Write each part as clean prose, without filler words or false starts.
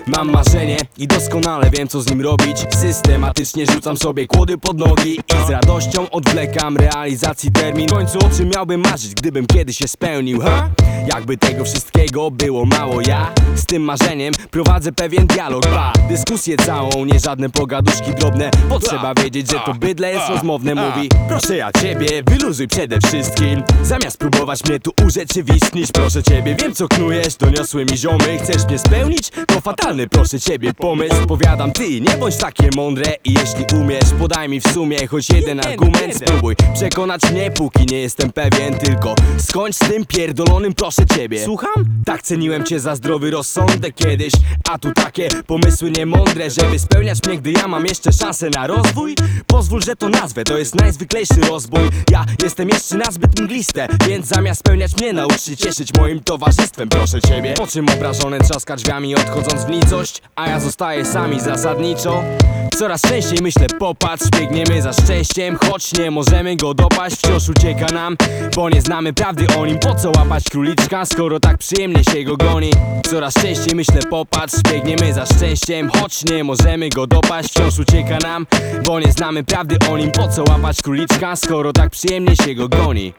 Mam marzenie i doskonale wiem, co z nim robić. Systematycznie rzucam sobie kłody pod nogi i z radością odwlekam realizacji termin. W końcu o czym miałbym marzyć, gdybym kiedyś się spełnił, ha? Jakby tego wszystkiego było mało, ja z tym marzeniem prowadzę pewien dialog, dyskusję całą, nie żadne pogaduszki drobne. Potrzeba wiedzieć, że to bydle jest rozmowne. Mówi, proszę ja ciebie, wyluzuj przede wszystkim. Zamiast próbować mnie tu urzeczywistnić, proszę ciebie, wiem co knujesz, doniosły mi ziomy. Chcesz mnie spełnić? To fatalny, proszę ciebie, pomysł. Powiadam, ty nie bądź takie mądre i jeśli umiesz, podaj mi w sumie choć jeden argument. Spróbuj przekonać mnie, póki nie jestem pewien. Tylko skończ z tym pierdolonym, proszę ciebie. Słucham? Tak ceniłem cię za zdrowy rozsądek kiedyś, a tu takie pomysły niemądre, żeby spełniać mnie, gdy ja mam jeszcze szansę na rozwój. Pozwól, że to nazwę, to jest najzwyklejszy rozbój. Ja jestem jeszcze nazbyt mgliste, więc zamiast spełniać mnie, naucz się cieszyć moim towarzystwem, proszę ciebie. Po czym obrażony trzaska drzwiami, odchodząc w nicość, a ja zostaję sami zasadniczo. Coraz częściej myślę, popatrz, biegniemy za szczęściem, choć nie możemy go dopaść, wciąż ucieka nam, bo nie znamy prawdy o nim. Po co łapać króliczka, skoro tak przyjemnie się go goni? Coraz częściej myślę, popatrz, biegniemy za szczęściem, choć nie możemy go dopaść, wciąż ucieka nam, bo nie znamy prawdy o nim. Po co łapać króliczka, skoro tak przyjemnie się go goni?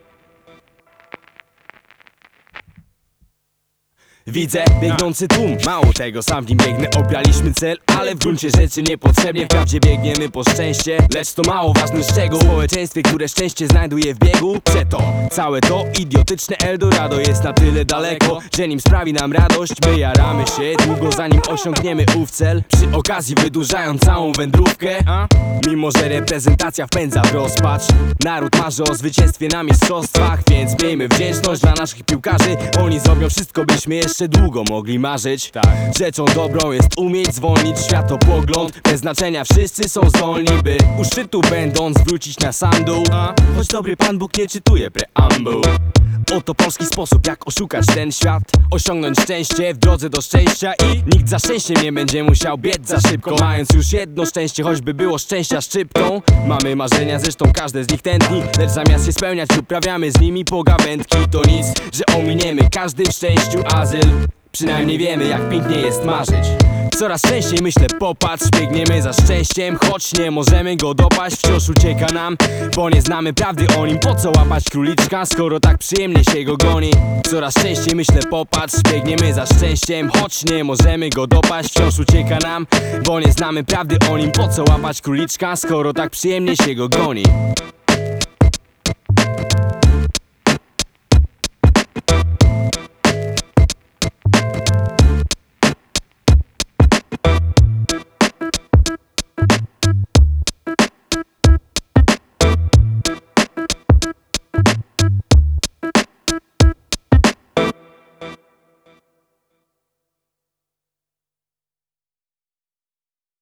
Widzę biegnący tłum, mało tego, sam w nim biegnę. Obraliśmy cel, ale w gruncie rzeczy niepotrzebnie. Wprawdzie biegniemy po szczęście, lecz to mało ważny szczegół w społeczeństwie, które szczęście znajduje w biegu. Przeto całe to idiotyczne Eldorado jest na tyle daleko, że nim sprawi nam radość. My jaramy się długo, zanim osiągniemy ów cel, przy okazji wydłużając całą wędrówkę. Mimo że reprezentacja wpędza w rozpacz, naród marzy o zwycięstwie na mistrzostwach, więc miejmy wdzięczność dla naszych piłkarzy. Oni zrobią wszystko, byśmy jeszcze długo mogli marzyć. Rzeczą dobrą jest umieć zwolnić światopogląd. Bez znaczenia wszyscy są zdolni, by u szczytu będąc wrócić na sam dół. Choć dobry Pan Bóg nie czytuje preambuł. Oto polski sposób, jak oszukać ten świat, osiągnąć szczęście w drodze do szczęścia. I nikt za szczęściem nie będzie musiał biec za szybko, mając już jedno szczęście, choćby było szczęścia szczyptą. Mamy marzenia, zresztą każde z nich tętni, lecz zamiast się spełniać, uprawiamy z nimi pogawędki. To nic, że ominiemy każdy w szczęściu azyl, przynajmniej wiemy, jak pięknie jest marzyć. Coraz częściej myślę, popatrz, biegniemy za szczęściem, choć nie możemy go dopaść, wciąż ucieka nam, bo nie znamy prawdy o nim. Po co łapać króliczka, skoro tak przyjemnie się go goni? Coraz częściej myślę, popatrz, biegniemy za szczęściem, choć nie możemy go dopaść, wciąż ucieka nam, bo nie znamy prawdy o nim. Po co łapać króliczka, skoro tak przyjemnie się go goni?